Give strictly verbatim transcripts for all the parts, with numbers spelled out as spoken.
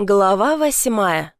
Глава восьмая.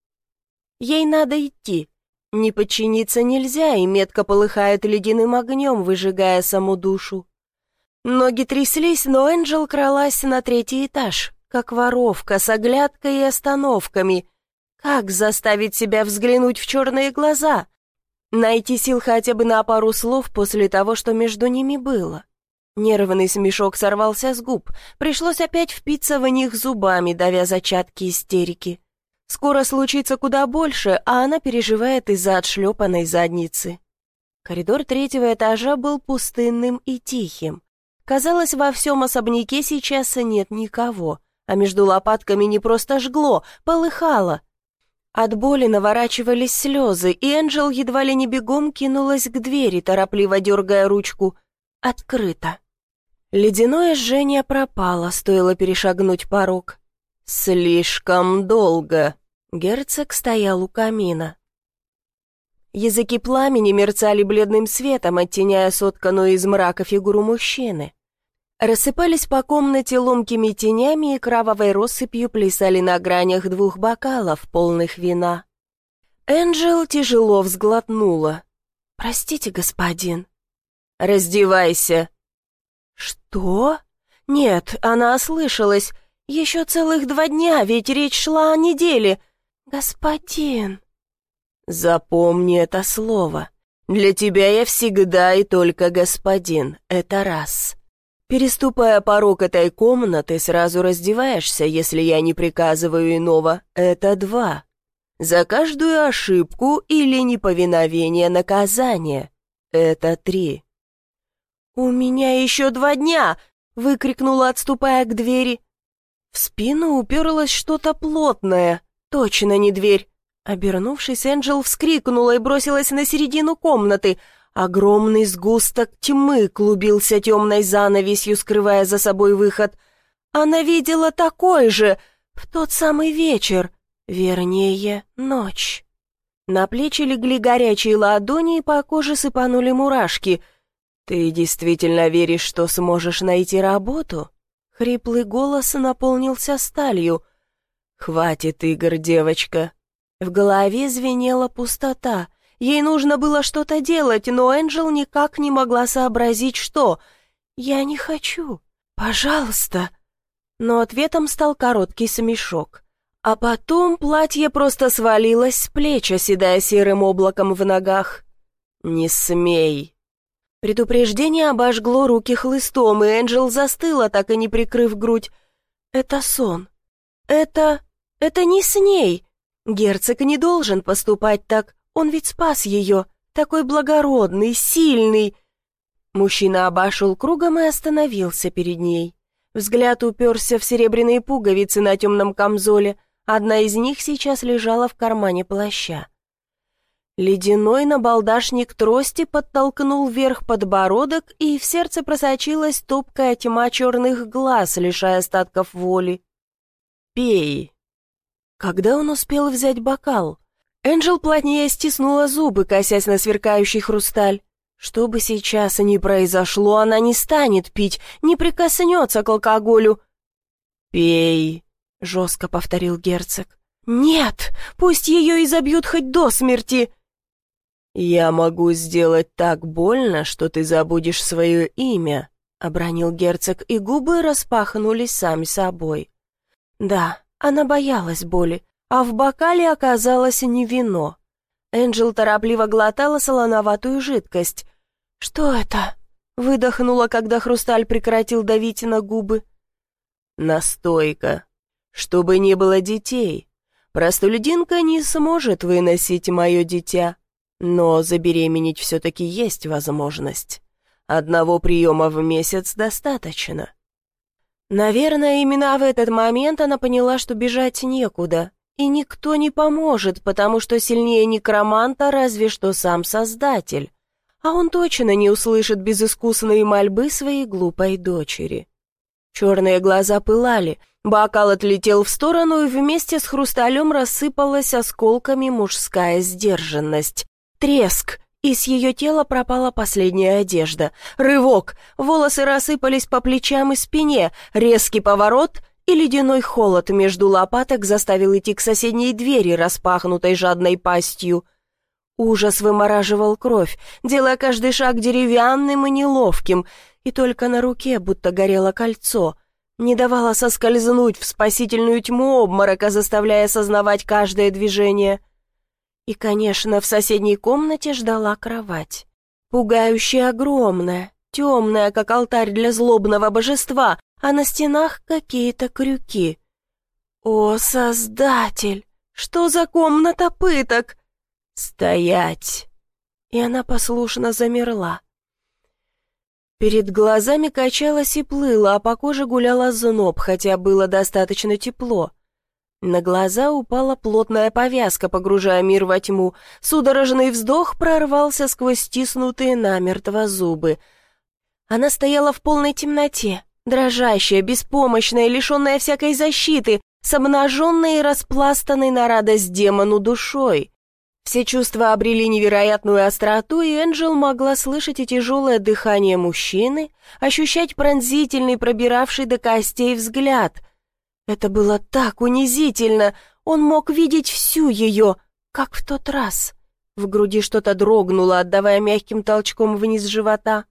Ей надо идти. Не подчиниться нельзя, и метка полыхает ледяным огнем, выжигая саму душу. Ноги тряслись, но Энджел кралась на третий этаж, как воровка, с оглядкой и остановками. Как заставить себя взглянуть в черные глаза? Найти сил хотя бы на пару слов после того, что между ними было. Нервный смешок сорвался с губ. Пришлось опять впиться в них зубами, давя зачатки истерики. Скоро случится куда больше, а она переживает из-за отшлепанной задницы. Коридор третьего этажа был пустынным и тихим. Казалось, во всем особняке сейчас нет никого, а между лопатками не просто жгло, полыхало. От боли наворачивались слезы, и Энджел едва ли не бегом кинулась к двери, торопливо дергая ручку. Открыто. Ледяное жжение пропало, стоило перешагнуть порог. «Слишком долго!» Герцог стоял у камина. Языки пламени мерцали бледным светом, оттеняя сотканную из мрака фигуру мужчины. Рассыпались по комнате ломкими тенями и кровавой россыпью плясали на гранях двух бокалов, полных вина. Энджел тяжело взглотнула. «Простите, господин». «Раздевайся!» «Что? Нет, она ослышалась. Еще целых два дня, ведь речь шла о неделе. Господин...» «Запомни это слово. Для тебя я всегда и только господин. Это раз. Переступая порог этой комнаты, сразу раздеваешься, если я не приказываю иного. Это два. За каждую ошибку или неповиновение наказание. Это три». «У меня еще два дня!» — выкрикнула, отступая к двери. В спину уперлось что-то плотное. Точно не дверь. Обернувшись, Энджел вскрикнула и бросилась на середину комнаты. Огромный сгусток тьмы клубился темной занавесью, скрывая за собой выход. Она видела такой же в тот самый вечер, вернее, ночь. На плечи легли горячие ладони, и по коже сыпанули мурашки. «Ты действительно веришь, что сможешь найти работу?» Хриплый голос наполнился сталью. «Хватит игр, девочка». В голове звенела пустота. Ей нужно было что-то делать, но Энджел никак не могла сообразить, что. «Я не хочу. Пожалуйста». Но ответом стал короткий смешок. А потом платье просто свалилось с плеч, оседая серым облаком в ногах. «Не смей». Предупреждение обожгло руки хлыстом, и Энджел застыла, так и не прикрыв грудь. «Это сон. Это... это не с ней. Герцог не должен поступать так. Он ведь спас ее. Такой благородный, сильный». Мужчина обошел кругом и остановился перед ней. Взгляд уперся в серебряные пуговицы на темном камзоле. Одна из них сейчас лежала в кармане плаща. Ледяной набалдашник трости подтолкнул вверх подбородок, и в сердце просочилась топкая тьма черных глаз, лишая остатков воли. «Пей». Когда он успел взять бокал? Энджел плотнее стиснула зубы, косясь на сверкающий хрусталь. Что бы сейчас ни произошло, она не станет пить, не прикоснется к алкоголю. «Пей», — жестко повторил герцог. «Нет, пусть ее изобьют хоть до смерти». «Я могу сделать так больно, что ты забудешь свое имя», — обронил герцог, и губы распахнулись сами собой. Да, она боялась боли, а в бокале оказалось не вино. Энджел торопливо глотала солоноватую жидкость. «Что это?» — выдохнула, когда хрусталь прекратил давить на губы. «Настойка. Чтобы не было детей. Простолюдинка не сможет выносить мое дитя. Но забеременеть все-таки есть возможность. Одного приема в месяц достаточно». Наверное, именно в этот момент она поняла, что бежать некуда, и никто не поможет, потому что сильнее некроманта разве что сам Создатель, а он точно не услышит безыскусные мольбы своей глупой дочери. Черные глаза пылали, бокал отлетел в сторону, и вместе с хрусталем рассыпалась осколками мужская сдержанность. Треск, и с ее тела пропала последняя одежда. Рывок, волосы рассыпались по плечам и спине, резкий поворот, и ледяной холод между лопаток заставил идти к соседней двери, распахнутой жадной пастью. Ужас вымораживал кровь, делая каждый шаг деревянным и неловким, и только на руке будто горело кольцо, не давало соскользнуть в спасительную тьму обморока, заставляя осознавать каждое движение. И, конечно, в соседней комнате ждала кровать. Пугающе огромная, темная, как алтарь для злобного божества, а на стенах какие-то крюки. «О, Создатель! Что за комната пыток?» «Стоять!» И она послушно замерла. Перед глазами качалась и плыла, а по коже гулял озноб, хотя было достаточно тепло. На глаза упала плотная повязка, погружая мир во тьму. Судорожный вздох прорвался сквозь стиснутые намертво зубы. Она стояла в полной темноте, дрожащая, беспомощная, лишенная всякой защиты, с обнаженной и распластанной на радость демону душой. Все чувства обрели невероятную остроту, и Энджел могла слышать и тяжелое дыхание мужчины, ощущать пронзительный, пробиравший до костей взгляд. Это было так унизительно, он мог видеть всю ее, как в тот раз. В груди что-то дрогнуло, отдавая мягким толчком вниз живота.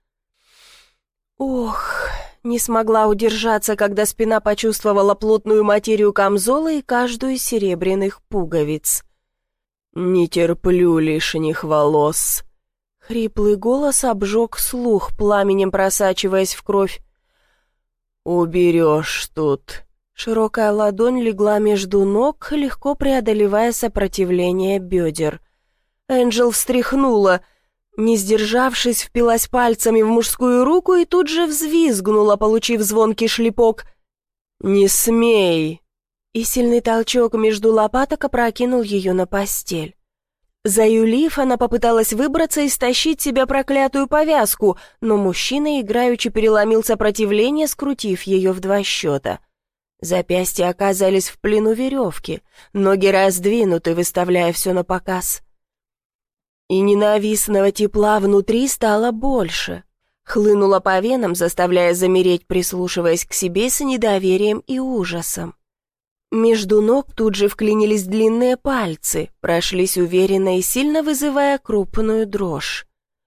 Ох, не смогла удержаться, когда спина почувствовала плотную материю камзола и каждую из серебряных пуговиц. «Не терплю лишних волос». Хриплый голос обжег слух, пламенем просачиваясь в кровь. «Уберешь тут». Широкая ладонь легла между ног, легко преодолевая сопротивление бедер. Энджел встряхнула, не сдержавшись, впилась пальцами в мужскую руку и тут же взвизгнула, получив звонкий шлепок. «Не смей!» И сильный толчок между лопаток опрокинул ее на постель. Заюлив, она попыталась выбраться и стащить себя проклятую повязку, но мужчина играючи переломил сопротивление, скрутив ее в два счета. Запястья оказались в плену веревки, ноги раздвинуты, выставляя все на показ. И ненавистного тепла внутри стало больше. Хлынуло по венам, заставляя замереть, прислушиваясь к себе с недоверием и ужасом. Между ног тут же вклинились длинные пальцы, прошлись уверенно и сильно вызывая крупную дрожь.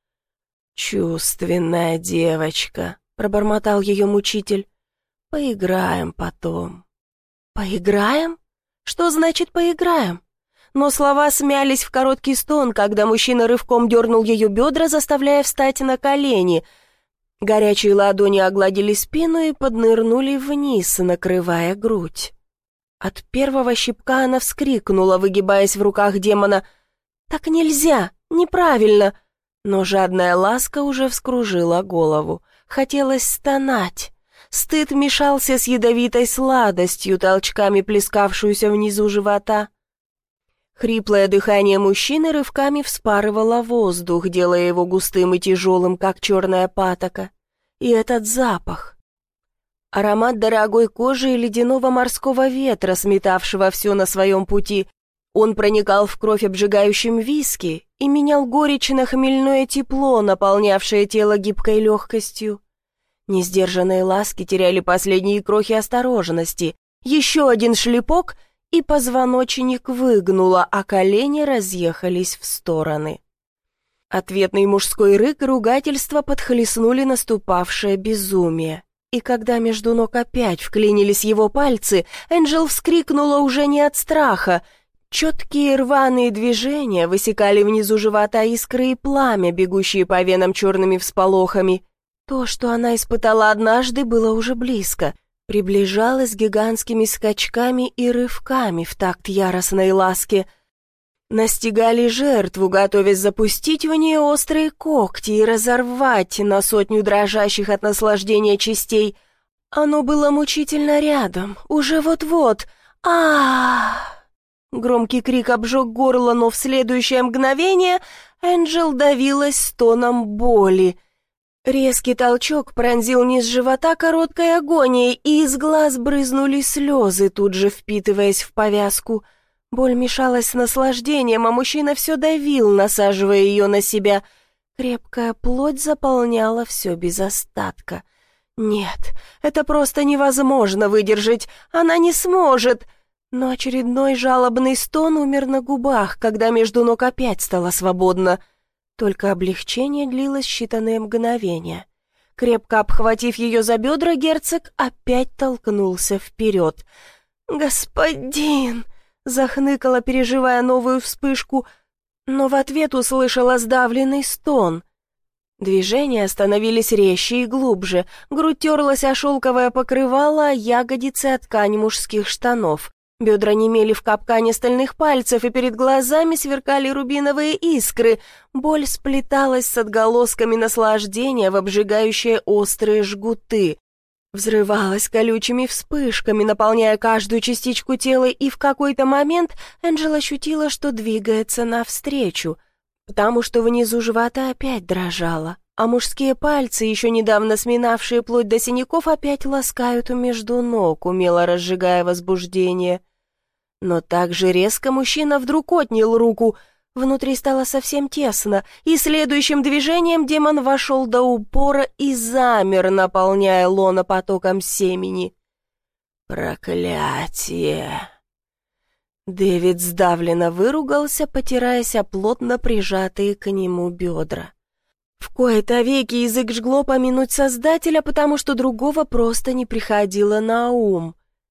«Чувственная девочка», — пробормотал ее мучитель. «Поиграем потом». «Поиграем? Что значит «поиграем»?» Но слова смялись в короткий стон, когда мужчина рывком дернул ее бедра, заставляя встать на колени. Горячие ладони огладили спину и поднырнули вниз, накрывая грудь. От первого щипка она вскрикнула, выгибаясь в руках демона. «Так нельзя! Неправильно!» Но жадная ласка уже вскружила голову. Хотелось стонать. Стыд мешался с ядовитой сладостью, толчками плескавшуюся внизу живота. Хриплое дыхание мужчины рывками вспарывало воздух, делая его густым и тяжелым, как черная патока. И этот запах. Аромат дорогой кожи и ледяного морского ветра, сметавшего все на своем пути. Он проникал в кровь обжигающим виски и менял горечь на хмельное тепло, наполнявшее тело гибкой легкостью. Несдержанные ласки теряли последние крохи осторожности. Еще один шлепок, и позвоночник выгнуло, а колени разъехались в стороны. Ответный мужской рык и ругательство подхлестнули наступавшее безумие. И когда между ног опять вклинились его пальцы, Энджел вскрикнула уже не от страха. Четкие рваные движения высекали внизу живота искры и пламя, бегущие по венам черными всполохами. То, что она испытала однажды, было уже близко. Приближалось гигантскими скачками и рывками в такт яростной ласке. Настигали жертву, готовясь запустить в нее острые когти и разорвать на сотню дрожащих от наслаждения частей. Оно было мучительно рядом, уже вот-вот. а Громкий крик обжег горло, но в следующее мгновение Энджел давилась стоном боли. Резкий толчок пронзил низ живота короткой агонией, и из глаз брызнули слезы, тут же впитываясь в повязку. Боль мешалась с наслаждением, а мужчина все давил, насаживая ее на себя. Крепкая плоть заполняла все без остатка. Нет, это просто невозможно выдержать, она не сможет. Но очередной жалобный стон умер на губах, когда между ног опять стало свободно. Только облегчение длилось считанные мгновения. Крепко обхватив ее за бедра, герцог опять толкнулся вперед. «Господин!» — захныкала, переживая новую вспышку, но в ответ услышала сдавленный стон. Движения становились резче и глубже, грудь терлась о шелковое покрывало, а ягодицы о ткань мужских штанов. Бедра немели в капкане стальных пальцев, и перед глазами сверкали рубиновые искры. Боль сплеталась с отголосками наслаждения в обжигающие острые жгуты. Взрывалась колючими вспышками, наполняя каждую частичку тела, и в какой-то момент Энджел ощутила, что двигается навстречу, потому что внизу живота опять дрожало, а мужские пальцы, еще недавно сминавшие плоть до синяков, опять ласкают между ног, умело разжигая возбуждение. Но так же резко мужчина вдруг отнял руку. Внутри стало совсем тесно, и следующим движением демон вошел до упора и замер, наполняя лоно потоком семени. «Проклятие!» Дэвид сдавленно выругался, потираясь о плотно прижатые к нему бедра. В кои-то веки язык жгло помянуть Создателя, потому что другого просто не приходило на ум.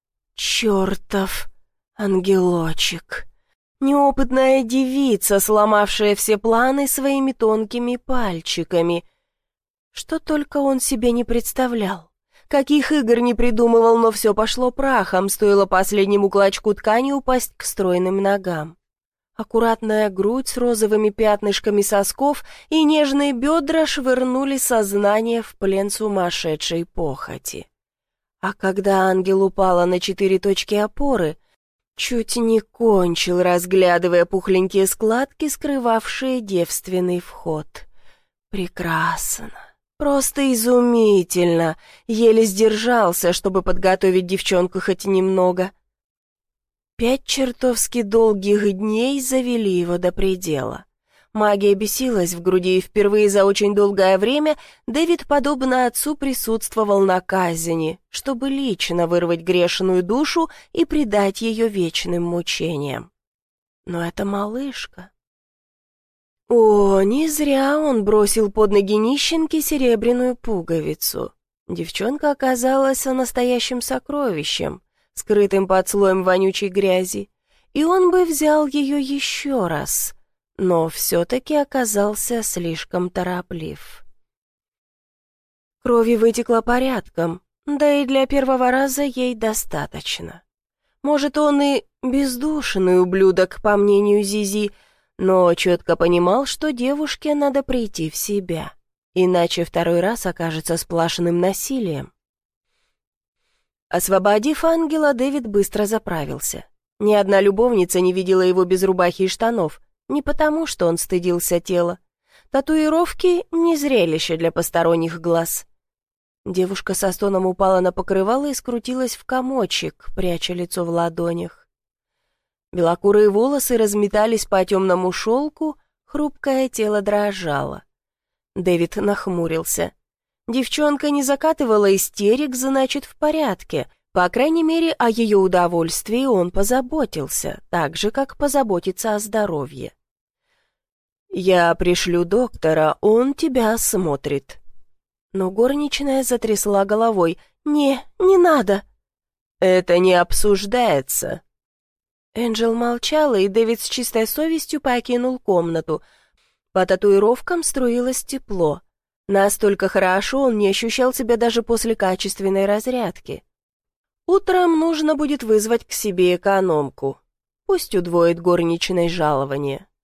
«Чертов ангелочек!» Неопытная девица, сломавшая все планы своими тонкими пальчиками. Что только он себе не представлял. Каких игр не придумывал, но все пошло прахом, стоило последнему клочку ткани упасть к стройным ногам. Аккуратная грудь с розовыми пятнышками сосков и нежные бедра швырнули сознание в плен сумасшедшей похоти. А когда ангел упала на четыре точки опоры, чуть не кончил, разглядывая пухленькие складки, скрывавшие девственный вход. Прекрасно, просто изумительно, еле сдержался, чтобы подготовить девчонку хоть немного. Пять чертовски долгих дней завели его до предела. Магия бесилась в груди, и впервые за очень долгое время Дэвид, подобно отцу, присутствовал на казни, чтобы лично вырвать грешную душу и предать ее вечным мучениям. Но это малышка. О, не зря он бросил под ноги нищенке серебряную пуговицу. Девчонка оказалась настоящим сокровищем, скрытым под слоем вонючей грязи, и он бы взял ее еще раз, но все-таки оказался слишком тороплив. Крови вытекло порядком, да и для первого раза ей достаточно. Может, он и бездушный ублюдок, по мнению Зизи, но четко понимал, что девушке надо прийти в себя, иначе второй раз окажется сплошным насилием. Освободив ангела, Дэвид быстро заправился. Ни одна любовница не видела его без рубахи и штанов, не потому, что он стыдился тела. Татуировки — не зрелище для посторонних глаз. Девушка со стоном упала на покрывало и скрутилась в комочек, пряча лицо в ладонях. Белокурые волосы разметались по темному шелку, хрупкое тело дрожало. Дэвид нахмурился. Девчонка не закатывала истерик, значит, в порядке. По крайней мере, о ее удовольствии он позаботился, так же, как позаботится о здоровье. «Я пришлю доктора, он тебя осмотрит». Но горничная затрясла головой. «Не, не надо». «Это не обсуждается». Энджел молчала, и Дэвид с чистой совестью покинул комнату. По татуировкам струилось тепло. Настолько хорошо он не ощущал себя даже после качественной разрядки. Утром нужно будет вызвать к себе экономку. Пусть удвоит горничной жалование.